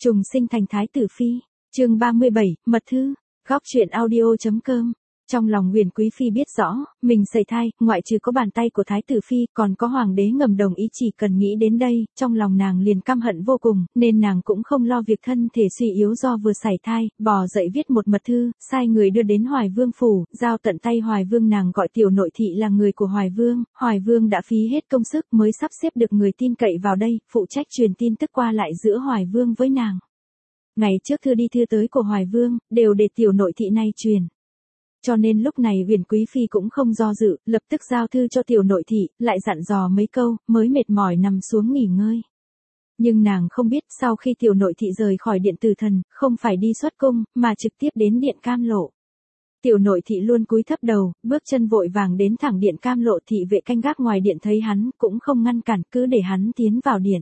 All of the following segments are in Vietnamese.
Trùng sinh thành thái tử phi. Chương 37, mật thư. Góc truyện audio.com. Trong lòng Huyền Quý phi biết rõ, mình sẩy thai, ngoại trừ có bàn tay của thái tử phi, còn có hoàng đế ngầm đồng ý, chỉ cần nghĩ đến đây, trong lòng nàng liền căm hận vô cùng, nên nàng cũng không lo việc thân thể suy yếu do vừa sẩy thai, bò dậy viết một mật thư, sai người đưa đến Hoài Vương phủ, giao tận tay Hoài Vương. Nàng gọi tiểu nội thị là người của Hoài Vương đã phí hết công sức mới sắp xếp được người tin cậy vào đây, phụ trách truyền tin tức qua lại giữa Hoài Vương với nàng. Ngày trước thư đi thư tới của Hoài Vương, đều để tiểu nội thị này truyền. Cho nên lúc này Huyền Quý phi cũng không do dự, lập tức giao thư cho tiểu nội thị, lại dặn dò mấy câu, mới mệt mỏi nằm xuống nghỉ ngơi. Nhưng nàng không biết, sau khi tiểu nội thị rời khỏi điện Từ Thần, không phải đi xuất cung, mà trực tiếp đến điện Cam Lộ. Tiểu nội thị luôn cúi thấp đầu, bước chân vội vàng đến thẳng điện Cam Lộ. Thị vệ canh gác ngoài điện thấy hắn, cũng không ngăn cản, cứ để hắn tiến vào điện.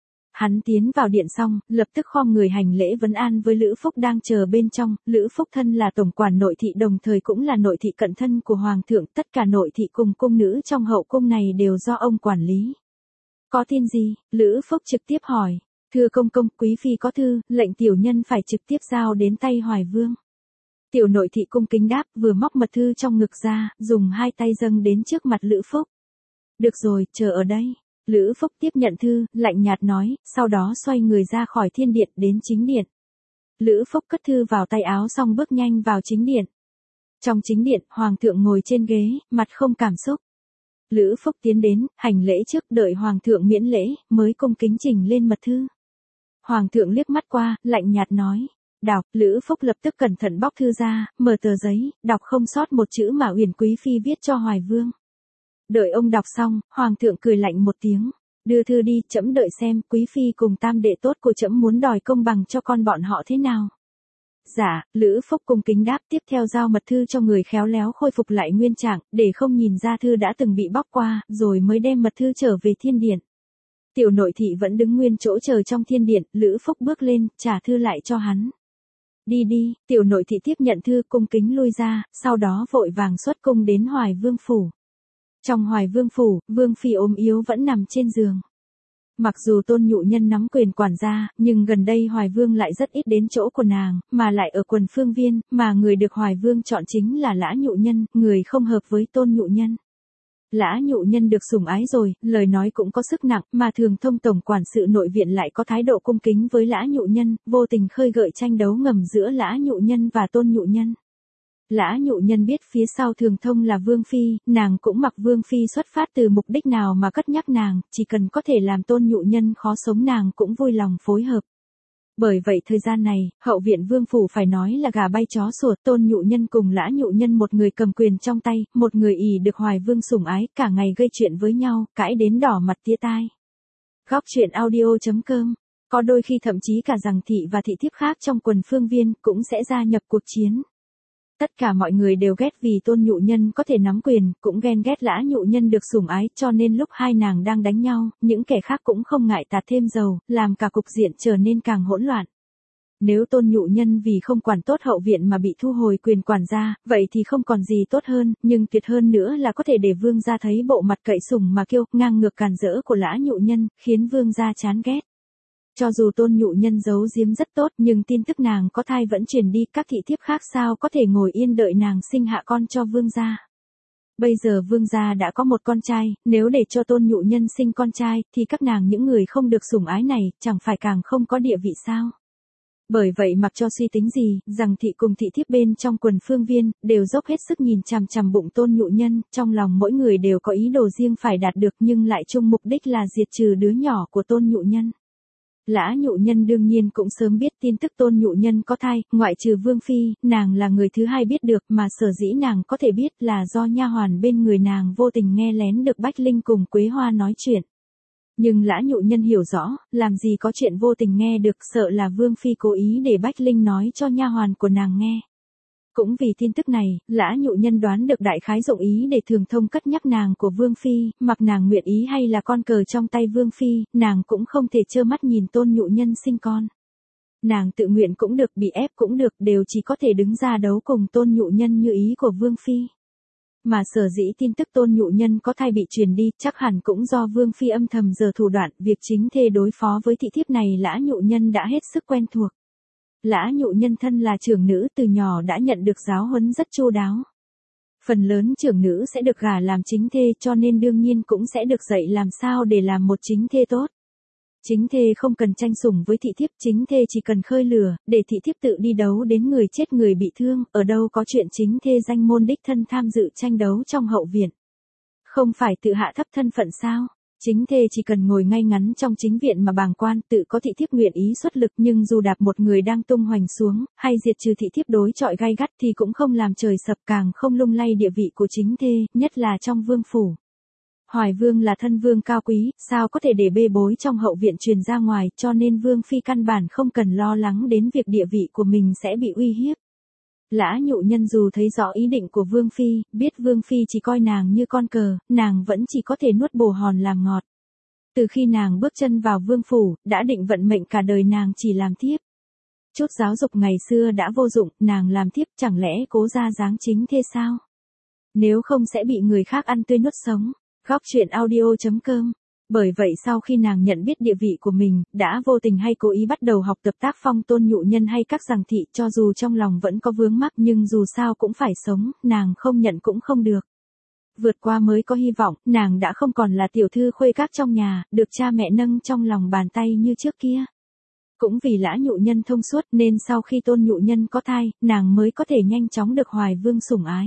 Hắn tiến vào điện xong, lập tức khom người hành lễ vấn an với Lữ Phúc đang chờ bên trong. Lữ Phúc thân là tổng quản nội thị, đồng thời cũng là nội thị cận thân của hoàng thượng, tất cả nội thị cùng cung nữ trong hậu cung này đều do ông quản lý. Có tin gì? Lữ Phúc trực tiếp hỏi. Thưa công công, quý phi có thư, lệnh tiểu nhân phải trực tiếp giao đến tay Hoài Vương. Tiểu nội thị cung kính đáp, vừa móc mật thư trong ngực ra, dùng hai tay dâng đến trước mặt Lữ Phúc. Được rồi, chờ ở đây. Lữ Phúc tiếp nhận thư, lạnh nhạt nói, sau đó xoay người ra khỏi thiên điện đến chính điện. Lữ Phúc cất thư vào tay áo xong bước nhanh vào chính điện. Trong chính điện, hoàng thượng ngồi trên ghế, mặt không cảm xúc. Lữ Phúc tiến đến, hành lễ trước, đợi hoàng thượng miễn lễ, mới cung kính trình lên mật thư. Hoàng thượng liếc mắt qua, lạnh nhạt nói, đọc. Lữ Phúc lập tức cẩn thận bóc thư ra, mở tờ giấy, đọc không sót một chữ mà Huyền Quý phi viết cho Hoài Vương. Đợi ông đọc xong, hoàng thượng cười lạnh một tiếng, đưa thư đi, trẫm đợi xem quý phi cùng tam đệ tốt của trẫm muốn đòi công bằng cho con bọn họ thế nào. Dạ. Lữ Phúc cung kính đáp, tiếp theo giao mật thư cho người khéo léo khôi phục lại nguyên trạng, để không nhìn ra thư đã từng bị bóc qua, rồi mới đem mật thư trở về thiên điện. Tiểu nội thị vẫn đứng nguyên chỗ chờ trong thiên điện. Lữ Phúc bước lên, trả thư lại cho hắn. Đi đi. Tiểu nội thị tiếp nhận thư, cung kính lui ra, sau đó vội vàng xuất cung đến Hoài Vương phủ. Trong Hoài Vương phủ, Vương phi ốm yếu vẫn nằm trên giường. Mặc dù Tôn Nhụ Nhân nắm quyền quản gia, nhưng gần đây Hoài Vương lại rất ít đến chỗ của nàng, mà lại ở quần Phương Viên, mà người được Hoài Vương chọn chính là Lã Nhụ Nhân, người không hợp với Tôn Nhụ Nhân. Lã Nhụ Nhân được sủng ái rồi, lời nói cũng có sức nặng, mà Thường Thông tổng quản sự nội viện lại có thái độ cung kính với Lã Nhụ Nhân, vô tình khơi gợi tranh đấu ngầm giữa Lã Nhụ Nhân và Tôn Nhụ Nhân. Lã Nhụ Nhân biết phía sau Thường Thông là Vương phi, nàng cũng mặc Vương phi xuất phát từ mục đích nào mà cất nhắc nàng, chỉ cần có thể làm Tôn Nhụ Nhân khó sống nàng cũng vui lòng phối hợp. Bởi vậy thời gian này, hậu viện Vương phủ phải nói là gà bay chó sủa. Tôn Nhụ Nhân cùng Lã Nhụ Nhân, một người cầm quyền trong tay, một người ỷ được Hoài Vương sủng ái, cả ngày gây chuyện với nhau, cãi đến đỏ mặt tía tai. Góc truyện audio.com. Có đôi khi thậm chí cả rằng thị và thị thiếp khác trong quần Phương Viên cũng sẽ gia nhập cuộc chiến. Tất cả mọi người đều ghét vì Tôn Nhụ Nhân có thể nắm quyền, cũng ghen ghét Lã Nhụ Nhân được sủng ái, cho nên lúc hai nàng đang đánh nhau, những kẻ khác cũng không ngại tạt thêm dầu, làm cả cục diện trở nên càng hỗn loạn. Nếu Tôn Nhụ Nhân vì không quản tốt hậu viện mà bị thu hồi quyền quản gia, vậy thì không còn gì tốt hơn, nhưng tuyệt hơn nữa là có thể để Vương gia thấy bộ mặt cậy sủng mà kiêu ngang ngược càn rỡ của Lã Nhụ Nhân, khiến Vương gia chán ghét. Cho dù Tôn Nhụ Nhân giấu giếm rất tốt, nhưng tin tức nàng có thai vẫn truyền đi, các thị thiếp khác sao có thể ngồi yên đợi nàng sinh hạ con cho Vương gia. Bây giờ Vương gia đã có một con trai, nếu để cho Tôn Nhụ Nhân sinh con trai, thì các nàng những người không được sủng ái này, chẳng phải càng không có địa vị sao. Bởi vậy mặc cho suy tính gì, rằng thị cùng thị thiếp bên trong quần Phương Viên, đều dốc hết sức nhìn chằm chằm bụng Tôn Nhụ Nhân, trong lòng mỗi người đều có ý đồ riêng phải đạt được, nhưng lại chung mục đích là diệt trừ đứa nhỏ của Tôn Nhụ Nhân. Lã Nhụ Nhân đương nhiên cũng sớm biết tin tức Tôn Nhụ Nhân có thai, ngoại trừ Vương phi, nàng là người thứ hai biết được, mà sở dĩ nàng có thể biết là do nha hoàn bên người nàng vô tình nghe lén được Bách Linh cùng Quế Hoa nói chuyện. Nhưng Lã Nhụ Nhân hiểu rõ, làm gì có chuyện vô tình nghe được, sợ là Vương phi cố ý để Bách Linh nói cho nha hoàn của nàng nghe. Cũng vì tin tức này, Lã Nhụ Nhân đoán được đại khái dụng ý để Thường Thông cất nhắc nàng của Vương phi, mặc nàng nguyện ý hay là con cờ trong tay Vương phi, nàng cũng không thể trơ mắt nhìn Tôn Nhụ Nhân sinh con. Nàng tự nguyện cũng được, bị ép cũng được, đều chỉ có thể đứng ra đấu cùng Tôn Nhụ Nhân như ý của Vương phi. Mà sở dĩ tin tức Tôn Nhụ Nhân có thai bị truyền đi, chắc hẳn cũng do Vương Phi âm thầm giở thủ đoạn, việc chính thê đối phó với thị thiếp này Lã Nhụ Nhân đã hết sức quen thuộc. Lã Nhụ Nhân thân là trưởng nữ từ nhỏ đã nhận được giáo huấn rất chu đáo. Phần lớn trưởng nữ sẽ được gả làm chính thê cho nên đương nhiên cũng sẽ được dạy làm sao để làm một chính thê tốt. Chính thê không cần tranh sủng với thị thiếp, chính thê chỉ cần khơi lửa, để thị thiếp tự đi đấu đến người chết người bị thương, ở đâu có chuyện chính thê danh môn đích thân tham dự tranh đấu trong hậu viện. Không phải tự hạ thấp thân phận sao? Chính thê chỉ cần ngồi ngay ngắn trong chính viện mà bàng quan, tự có thị thiếp nguyện ý xuất lực, nhưng dù đạp một người đang tung hoành xuống, hay diệt trừ thị thiếp đối chọi gay gắt thì cũng không làm trời sập, càng không lung lay địa vị của chính thê, nhất là trong vương phủ. Hoài Vương là thân vương cao quý, sao có thể để bê bối trong hậu viện truyền ra ngoài, cho nên Vương Phi căn bản không cần lo lắng đến việc địa vị của mình sẽ bị uy hiếp. Lã Nhụ Nhân dù thấy rõ ý định của Vương Phi, biết Vương Phi chỉ coi nàng như con cờ, nàng vẫn chỉ có thể nuốt bồ hòn làm ngọt. Từ khi nàng bước chân vào vương phủ, đã định vận mệnh cả đời nàng chỉ làm thiếp. Chút giáo dục ngày xưa đã vô dụng, nàng làm thiếp chẳng lẽ cố ra dáng chính thế sao? Nếu không sẽ bị người khác ăn tươi nuốt sống. Góc truyện audio.com. Bởi vậy sau khi nàng nhận biết địa vị của mình, đã vô tình hay cố ý bắt đầu học tập tác phong Tôn Nhụ Nhân hay các giằng thị, cho dù trong lòng vẫn có vướng mắc nhưng dù sao cũng phải sống, nàng không nhận cũng không được. Vượt qua mới có hy vọng, nàng đã không còn là tiểu thư khuê các trong nhà, được cha mẹ nâng trong lòng bàn tay như trước kia. Cũng vì Lã Nhụ Nhân thông suốt nên sau khi Tôn Nhụ Nhân có thai, nàng mới có thể nhanh chóng được Hoài Vương sủng ái.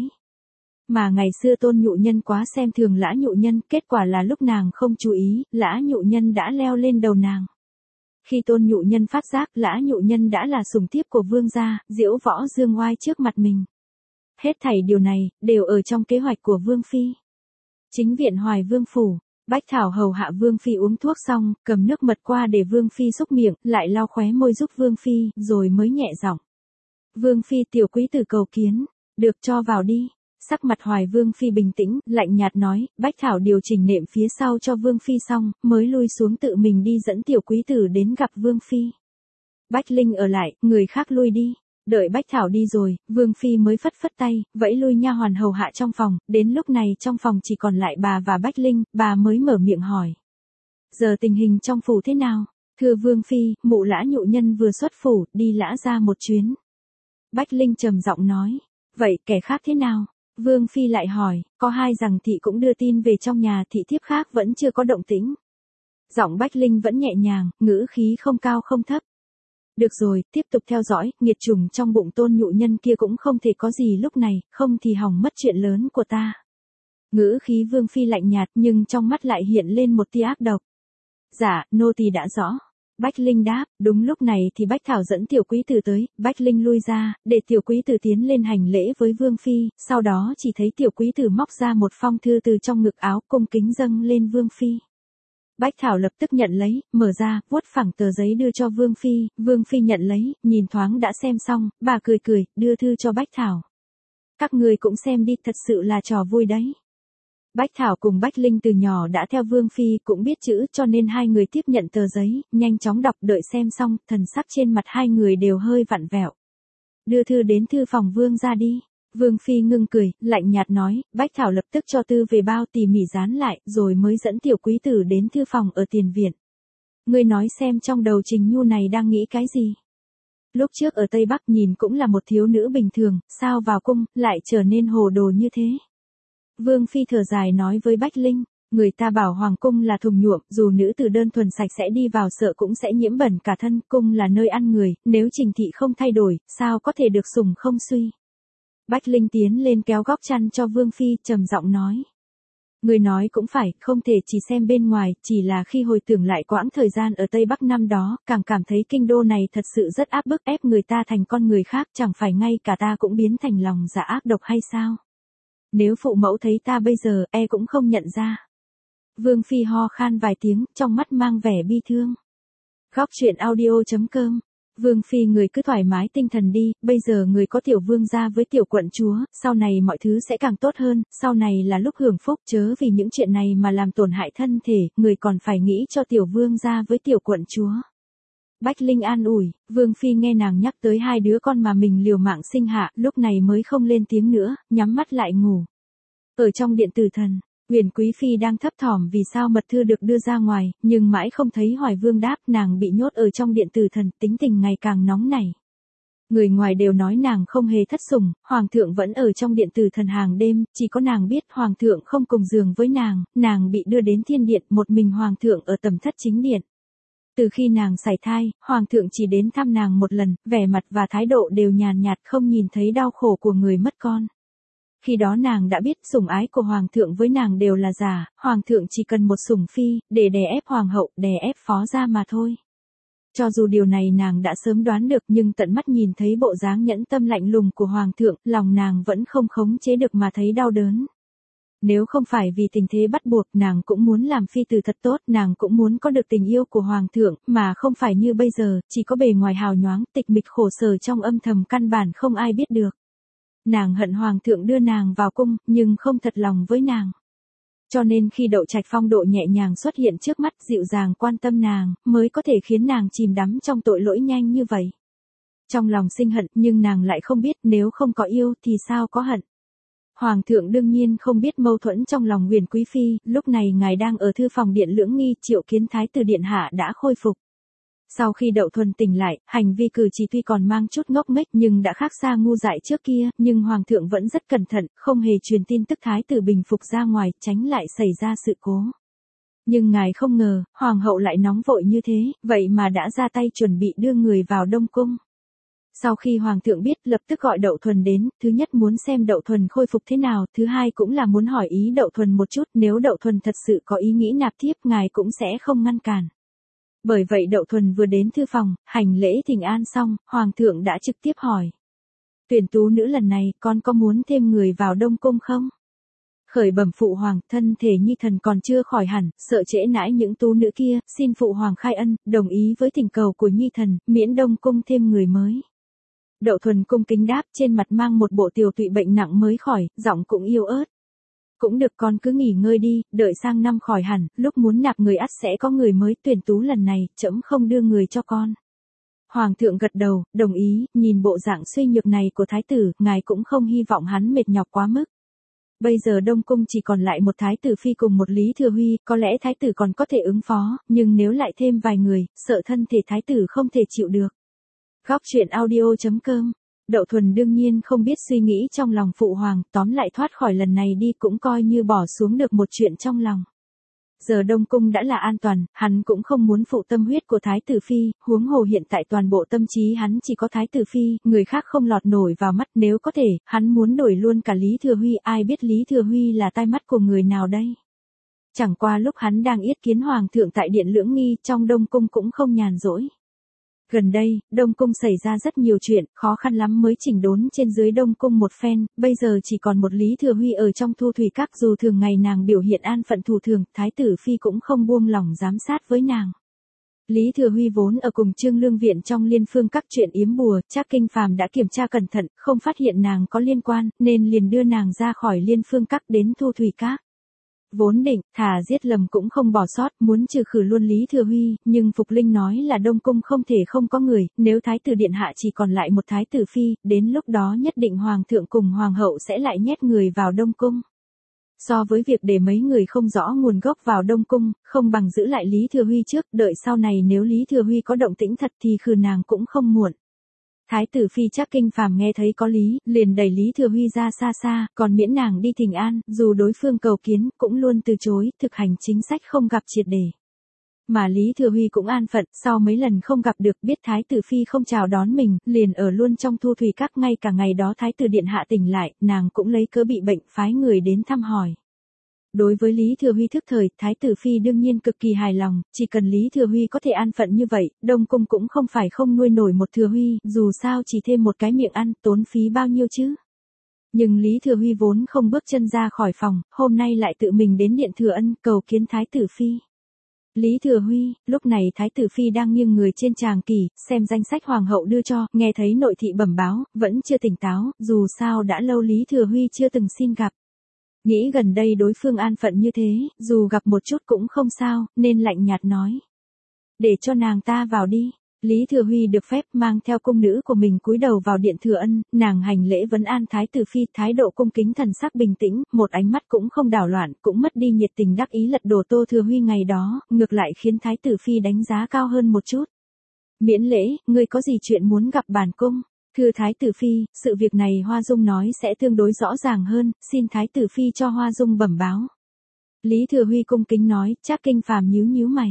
Mà ngày xưa Tôn Nhụ Nhân quá xem thường Lã Nhụ Nhân, kết quả là lúc nàng không chú ý, Lã Nhụ Nhân đã leo lên đầu nàng. Khi Tôn Nhụ Nhân phát giác Lã Nhụ Nhân đã là sủng thiếp của vương gia, diễu võ dương oai trước mặt mình. Hết thảy điều này, đều ở trong kế hoạch của Vương Phi. Chính viện Hoài Vương phủ, Bách Thảo hầu hạ Vương Phi uống thuốc xong, cầm nước mật qua để Vương Phi xúc miệng, lại lau khóe môi giúp Vương Phi, rồi mới nhẹ giọng. Vương Phi tiểu quý tử cầu kiến, được cho vào đi. Sắc mặt Hoài Vương Phi bình tĩnh, lạnh nhạt nói, Bách Thảo điều chỉnh nệm phía sau cho Vương Phi xong, mới lui xuống tự mình đi dẫn tiểu quý tử đến gặp Vương Phi. Bách Linh ở lại, người khác lui đi. Đợi Bách Thảo đi rồi, Vương Phi mới phất phất tay, vẫy lui nha hoàn hầu hạ trong phòng, đến lúc này trong phòng chỉ còn lại bà và Bách Linh, bà mới mở miệng hỏi. Giờ tình hình trong phủ thế nào? Thưa Vương Phi, mụ Lã Nhụ Nhân vừa xuất phủ, đi Lã ra một chuyến. Bách Linh trầm giọng nói, vậy kẻ khác thế nào? Vương Phi lại hỏi, có hai giằng thị cũng đưa tin về trong nhà, thị thiếp khác vẫn chưa có động tĩnh. Giọng Bách Linh vẫn nhẹ nhàng, ngữ khí không cao không thấp. Được rồi, tiếp tục theo dõi, nghiệt trùng trong bụng Tôn Nhụ Nhân kia cũng không thể có gì lúc này, không thì hỏng mất chuyện lớn của ta. Ngữ khí Vương Phi lạnh nhạt nhưng trong mắt lại hiện lên một tia ác độc. Dạ, nô tỳ đã rõ. Bách Linh đáp, đúng lúc này thì Bách Thảo dẫn tiểu quý tử tới, Bách Linh lui ra, để tiểu quý tử tiến lên hành lễ với Vương Phi, sau đó chỉ thấy tiểu quý tử móc ra một phong thư từ trong ngực áo cung kính dâng lên Vương Phi. Bách Thảo lập tức nhận lấy, mở ra, vuốt phẳng tờ giấy đưa cho Vương Phi nhận lấy, nhìn thoáng đã xem xong, bà cười cười, đưa thư cho Bách Thảo. Các người cũng xem đi, thật sự là trò vui đấy. Bách Thảo cùng Bách Linh từ nhỏ đã theo Vương Phi, cũng biết chữ cho nên hai người tiếp nhận tờ giấy, nhanh chóng đọc, đợi xem xong, thần sắc trên mặt hai người đều hơi vặn vẹo. Đưa thư đến thư phòng Vương ra đi. Vương Phi ngưng cười, lạnh nhạt nói, Bách Thảo lập tức cho thư về bao tỉ mỉ dán lại, rồi mới dẫn tiểu quý tử đến thư phòng ở tiền viện. Ngươi nói xem trong đầu Trình Nhu này đang nghĩ cái gì? Lúc trước ở Tây Bắc nhìn cũng là một thiếu nữ bình thường, sao vào cung, lại trở nên hồ đồ như thế? Vương Phi thở dài nói với Bách Linh, người ta bảo hoàng cung là thùng nhuộm, dù nữ tử đơn thuần sạch sẽ đi vào sợ cũng sẽ nhiễm bẩn cả thân, cung là nơi ăn người, nếu Trình thị không thay đổi, sao có thể được sủng không suy. Bách Linh tiến lên kéo góc chăn cho Vương Phi, trầm giọng nói. Người nói cũng phải, không thể chỉ xem bên ngoài, chỉ là khi hồi tưởng lại quãng thời gian ở Tây Bắc năm đó, càng cảm thấy kinh đô này thật sự rất áp bức ép người ta thành con người khác, chẳng phải ngay cả ta cũng biến thành lòng dạ ác độc hay sao? Nếu phụ mẫu thấy ta bây giờ, cũng không nhận ra. Vương Phi ho khan vài tiếng, trong mắt mang vẻ bi thương. Góc truyện audio.com. Vương Phi người cứ thoải mái tinh thần đi, bây giờ người có tiểu vương gia với tiểu quận chúa, sau này mọi thứ sẽ càng tốt hơn, sau này là lúc hưởng phúc, chớ vì những chuyện này mà làm tổn hại thân thể, người còn phải nghĩ cho tiểu vương gia với tiểu quận chúa. Bách Linh an ủi, Vương Phi nghe nàng nhắc tới hai đứa con mà mình liều mạng sinh hạ, lúc này mới không lên tiếng nữa, nhắm mắt lại ngủ. Ở trong điện tử thần, Huyền Quý Phi đang thấp thỏm vì sao mật thư được đưa ra ngoài, nhưng mãi không thấy Hoài Vương đáp, nàng bị nhốt ở trong điện tử thần, tính tình ngày càng nóng nảy. Người ngoài đều nói nàng không hề thất sủng, Hoàng thượng vẫn ở trong điện tử thần hàng đêm, chỉ có nàng biết Hoàng thượng không cùng giường với nàng bị đưa đến thiên điện, một mình Hoàng thượng ở tầm thất chính điện. Từ khi nàng sảy thai, Hoàng thượng chỉ đến thăm nàng một lần, vẻ mặt và thái độ đều nhàn nhạt không nhìn thấy đau khổ của người mất con. Khi đó nàng đã biết sủng ái của Hoàng thượng với nàng đều là giả, Hoàng thượng chỉ cần một sủng phi, để đè ép Hoàng hậu, đè ép phó gia mà thôi. Cho dù điều này nàng đã sớm đoán được nhưng tận mắt nhìn thấy bộ dáng nhẫn tâm lạnh lùng của Hoàng thượng, lòng nàng vẫn không khống chế được mà thấy đau đớn. Nếu không phải vì tình thế bắt buộc nàng cũng muốn làm phi tử thật tốt, nàng cũng muốn có được tình yêu của Hoàng thượng, mà không phải như bây giờ, chỉ có bề ngoài hào nhoáng, tịch mịch khổ sở trong âm thầm căn bản không ai biết được. Nàng hận Hoàng thượng đưa nàng vào cung, nhưng không thật lòng với nàng. Cho nên khi Đậu Trạch phong độ nhẹ nhàng xuất hiện trước mắt dịu dàng quan tâm nàng, mới có thể khiến nàng chìm đắm trong tội lỗi nhanh như vậy. Trong lòng sinh hận nhưng nàng lại không biết nếu không có yêu thì sao có hận. Hoàng thượng đương nhiên không biết mâu thuẫn trong lòng Huyền Quý Phi, lúc này ngài đang ở thư phòng điện Lưỡng Nghi, triệu kiến thái tử điện hạ đã khôi phục. Sau khi Đậu Thuần tỉnh lại, hành vi cử chỉ tuy còn mang chút ngốc nghếch nhưng đã khác xa ngu dại trước kia, nhưng Hoàng thượng vẫn rất cẩn thận, không hề truyền tin tức thái tử bình phục ra ngoài, tránh lại xảy ra sự cố. Nhưng ngài không ngờ, Hoàng hậu lại nóng vội như thế, vậy mà đã ra tay chuẩn bị đưa người vào Đông Cung. Sau khi Hoàng thượng biết lập tức gọi Đậu Thuần đến, thứ nhất muốn xem Đậu Thuần khôi phục thế nào, thứ hai cũng là muốn hỏi ý Đậu Thuần một chút, nếu Đậu Thuần thật sự có ý nghĩ nạp thiếp ngài cũng sẽ không ngăn cản. Bởi vậy Đậu Thuần vừa đến thư phòng, hành lễ thỉnh an xong, Hoàng thượng đã trực tiếp hỏi. Tuyển tú nữ lần này, con có muốn thêm người vào Đông Cung không? Khởi bẩm phụ hoàng, thân thể Nhi thần còn chưa khỏi hẳn, sợ trễ nãi những tú nữ kia, xin phụ hoàng khai ân, đồng ý với thỉnh cầu của Nhi thần, miễn Đông Cung thêm người mới. Đậu Thuần cung kính đáp, trên mặt mang một bộ tiều tụy bệnh nặng mới khỏi, giọng cũng yếu ớt. Cũng được, con cứ nghỉ ngơi đi, đợi sang năm khỏi hẳn, lúc muốn nạp người ắt sẽ có người mới, tuyển tú lần này, trẫm không đưa người cho con. Hoàng thượng gật đầu, đồng ý, nhìn bộ dạng suy nhược này của thái tử, ngài cũng không hy vọng hắn mệt nhọc quá mức. Bây giờ Đông Cung chỉ còn lại một thái tử phi cùng một Lý Thừa Huy, có lẽ thái tử còn có thể ứng phó, nhưng nếu lại thêm vài người, sợ thân thể thái tử không thể chịu được. Góc truyện audio.com. Đậu Thuần đương nhiên không biết suy nghĩ trong lòng phụ hoàng, tóm lại thoát khỏi lần này đi cũng coi như bỏ xuống được một chuyện trong lòng. Giờ Đông Cung đã là an toàn, hắn cũng không muốn phụ tâm huyết của Thái tử Phi, huống hồ hiện tại toàn bộ tâm trí hắn chỉ có Thái tử Phi, người khác không lọt nổi vào mắt, nếu có thể, hắn muốn đổi luôn cả Lý Thừa Huy, ai biết Lý Thừa Huy là tai mắt của người nào đây. Chẳng qua lúc hắn đang yết kiến Hoàng thượng tại điện Lưỡng Nghi, trong Đông Cung cũng không nhàn rỗi. Gần đây, Đông Cung xảy ra rất nhiều chuyện, khó khăn lắm mới chỉnh đốn trên dưới Đông Cung một phen, bây giờ chỉ còn một Lý Thừa Huy ở trong Thu Thủy Các, dù thường ngày nàng biểu hiện an phận thủ thường, Thái tử Phi cũng không buông lỏng giám sát với nàng. Lý Thừa Huy vốn ở cùng Trương Lương Viện trong Liên Phương Các chuyện yếm bùa, Trác Kinh Phàm đã kiểm tra cẩn thận, không phát hiện nàng có liên quan, nên liền đưa nàng ra khỏi Liên Phương Các đến Thu Thủy Các. Vốn định, thà giết lầm cũng không bỏ sót, muốn trừ khử luôn Lý Thừa Huy, nhưng Phục Linh nói là Đông Cung không thể không có người, nếu Thái tử Điện Hạ chỉ còn lại một Thái tử Phi, đến lúc đó nhất định Hoàng thượng cùng Hoàng hậu sẽ lại nhét người vào Đông Cung. So với việc để mấy người không rõ nguồn gốc vào Đông Cung, không bằng giữ lại Lý Thừa Huy trước, đợi sau này nếu Lý Thừa Huy có động tĩnh thật thì khử nàng cũng không muộn. Thái tử Phi Trác Kinh Phàm nghe thấy có lý, liền đẩy Lý Thừa Huy ra xa xa, còn miễn nàng đi thỉnh an, dù đối phương cầu kiến, cũng luôn từ chối, thực hành chính sách không gặp triệt để. Mà Lý Thừa Huy cũng an phận, sau mấy lần không gặp được, biết Thái tử Phi không chào đón mình, liền ở luôn trong Thu Thủy Các, ngay cả ngày đó Thái tử Điện Hạ tỉnh lại, nàng cũng lấy cớ bị bệnh, phái người đến thăm hỏi. Đối với Lý Thừa Huy thức thời, Thái tử Phi đương nhiên cực kỳ hài lòng, chỉ cần Lý Thừa Huy có thể an phận như vậy, Đông Cung cũng không phải không nuôi nổi một Thừa Huy, dù sao chỉ thêm một cái miệng ăn, tốn phí bao nhiêu chứ. Nhưng Lý Thừa Huy vốn không bước chân ra khỏi phòng, hôm nay lại tự mình đến điện Thừa Ân cầu kiến Thái tử Phi. Lý Thừa Huy, lúc này Thái tử Phi đang nghiêng người trên tràng kỷ, xem danh sách Hoàng hậu đưa cho, nghe thấy nội thị bẩm báo, vẫn chưa tỉnh táo, dù sao đã lâu Lý Thừa Huy chưa từng xin gặp. Nghĩ gần đây đối phương an phận như thế, dù gặp một chút cũng không sao, nên lạnh nhạt nói. Để cho nàng ta vào đi. Lý Thừa Huy được phép mang theo cung nữ của mình cúi đầu vào điện Thừa Ân, nàng hành lễ vấn an Thái tử Phi, thái độ cung kính thần sắc bình tĩnh, một ánh mắt cũng không đảo loạn, cũng mất đi nhiệt tình đắc ý lật đổ Tô Thừa Huy ngày đó, ngược lại khiến Thái tử Phi đánh giá cao hơn một chút. Miễn lễ, ngươi có gì chuyện muốn gặp bản cung? Thưa Thái tử Phi, sự việc này Hoa Dung nói sẽ tương đối rõ ràng hơn, xin Thái tử Phi cho Hoa Dung bẩm báo. Lý Thừa Huy cung kính nói, Trác Kinh Phàm nhíu nhíu mày.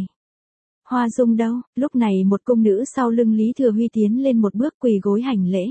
Hoa Dung đâu? Lúc này một cung nữ sau lưng Lý Thừa Huy tiến lên một bước quỳ gối hành lễ.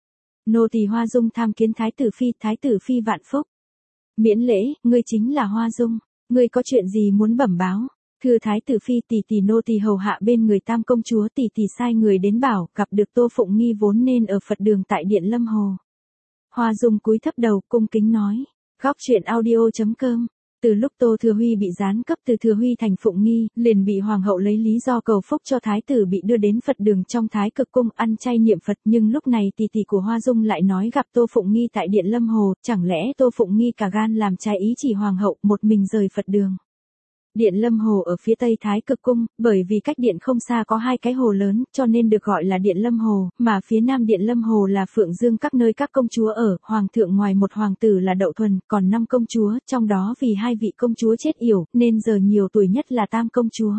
Nô tỳ Hoa Dung tham kiến Thái tử Phi vạn phúc. Miễn lễ, ngươi chính là Hoa Dung, ngươi có chuyện gì muốn bẩm báo? Thưa Thái tử Phi, tỷ nô tỳ hầu hạ bên người Tam công chúa, tỷ sai người đến bảo, gặp được Tô Phụng Nghi vốn nên ở Phật đường tại điện Lâm Hồ. Hoa Dung cúi thấp đầu, cung kính nói. Góc truyện audio.com. Từ lúc Tô Thừa Huy bị giáng cấp từ Thừa Huy thành Phụng Nghi, liền bị hoàng hậu lấy lý do cầu phúc cho thái tử bị đưa đến Phật đường trong Thái Cực cung ăn chay niệm Phật, nhưng lúc này tỷ của Hoa Dung lại nói gặp Tô Phụng Nghi tại điện Lâm Hồ, chẳng lẽ Tô Phụng Nghi cả gan làm trái ý chỉ hoàng hậu, một mình rời Phật đường. Điện Lâm Hồ ở phía tây Thái Cực cung, bởi vì cách điện không xa có hai cái hồ lớn, cho nên được gọi là Điện Lâm Hồ, mà phía nam Điện Lâm Hồ là Phượng Dương các nơi các công chúa ở, hoàng thượng ngoài một hoàng tử là Đậu Thuần, còn 5 công chúa, trong đó vì 2 vị công chúa chết yểu, nên giờ nhiều tuổi nhất là Tam công chúa.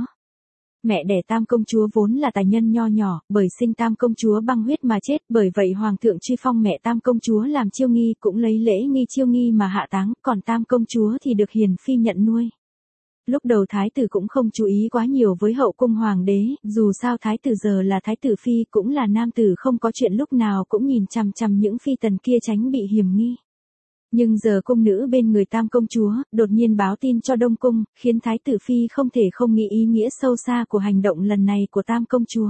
Mẹ đẻ Tam công chúa vốn là tài nhân nho nhỏ, bởi sinh Tam công chúa băng huyết mà chết, bởi vậy hoàng thượng truy phong mẹ Tam công chúa làm chiêu nghi, cũng lấy lễ nghi chiêu nghi mà hạ táng, còn Tam công chúa thì được hiền phi nhận nuôi. Lúc đầu thái tử cũng không chú ý quá nhiều với hậu cung hoàng đế, dù sao thái tử giờ là thái tử phi cũng là nam tử không có chuyện lúc nào cũng nhìn chằm chằm những phi tần kia tránh bị hiểm nghi. Nhưng giờ cung nữ bên người Tam công chúa, đột nhiên báo tin cho Đông cung, khiến thái tử phi không thể không nghĩ ý nghĩa sâu xa của hành động lần này của Tam công chúa.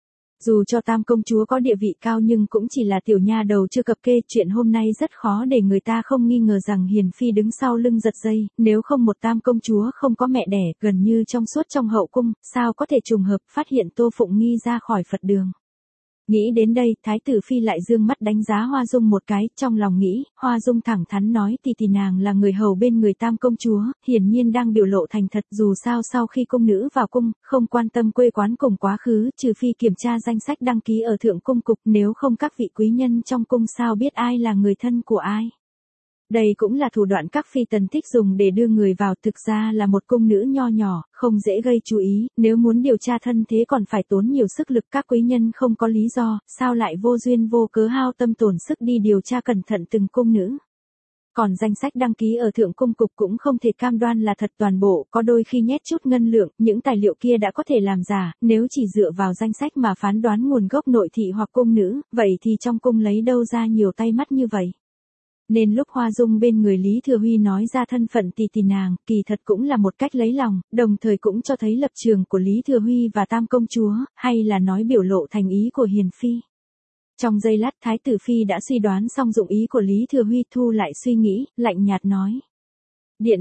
Dù cho Tam công chúa có địa vị cao nhưng cũng chỉ là tiểu nha đầu chưa cập kê, chuyện hôm nay rất khó để người ta không nghi ngờ rằng hiền phi đứng sau lưng giật dây, nếu không một Tam công chúa không có mẹ đẻ, gần như trong suốt trong hậu cung, sao có thể trùng hợp phát hiện Tô Phụng Nghi ra khỏi Phật đường. Nghĩ đến đây, thái tử phi lại dương mắt đánh giá Hoa Dung một cái, trong lòng nghĩ, Hoa Dung thẳng thắn nói tỷ nàng là người hầu bên người Tam công chúa, hiển nhiên đang biểu lộ thành thật, dù sao sau khi cung nữ vào cung, không quan tâm quê quán cùng quá khứ, trừ phi kiểm tra danh sách đăng ký ở thượng cung cục, nếu không các vị quý nhân trong cung sao biết ai là người thân của ai. Đây cũng là thủ đoạn các phi tần thích dùng để đưa người vào, thực ra là một cung nữ nho nhỏ, không dễ gây chú ý, nếu muốn điều tra thân thế còn phải tốn nhiều sức lực, các quý nhân không có lý do, sao lại vô duyên vô cớ hao tâm tổn sức đi điều tra cẩn thận từng cung nữ. Còn danh sách đăng ký ở thượng cung cục cũng không thể cam đoan là thật toàn bộ, có đôi khi nhét chút ngân lượng, những tài liệu kia đã có thể làm giả, nếu chỉ dựa vào danh sách mà phán đoán nguồn gốc nội thị hoặc cung nữ, vậy thì trong cung lấy đâu ra nhiều tay mắt như vậy. Nên lúc Hoa Dung bên người Lý Thừa Huy nói ra thân phận tỷ nàng, kỳ thật cũng là một cách lấy lòng, đồng thời cũng cho thấy lập trường của Lý Thừa Huy và Tam công chúa, hay là nói biểu lộ thành ý của hiền phi. Trong giây lát thái tử phi đã suy đoán xong dụng ý của Lý Thừa Huy, thu lại suy nghĩ, lạnh nhạt nói. Điện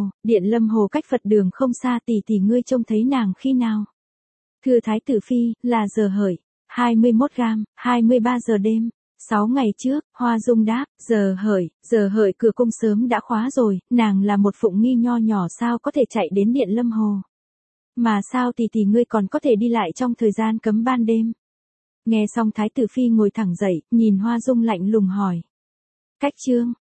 Lâm Hồ cách Phật đường không xa, tỷ ngươi trông thấy nàng khi nào? Thưa thái tử phi, là giờ hợi, 21 gam, 23 giờ đêm. 6 ngày trước, Hoa Dung đáp, giờ hợi cửa cung sớm đã khóa rồi, nàng là một Phụng Nghi nho nhỏ sao có thể chạy đến điện Lâm Hồ. Mà sao tỷ ngươi còn có thể đi lại trong thời gian cấm ban đêm. Nghe xong thái tử phi ngồi thẳng dậy, nhìn Hoa Dung lạnh lùng hỏi. Cách chương,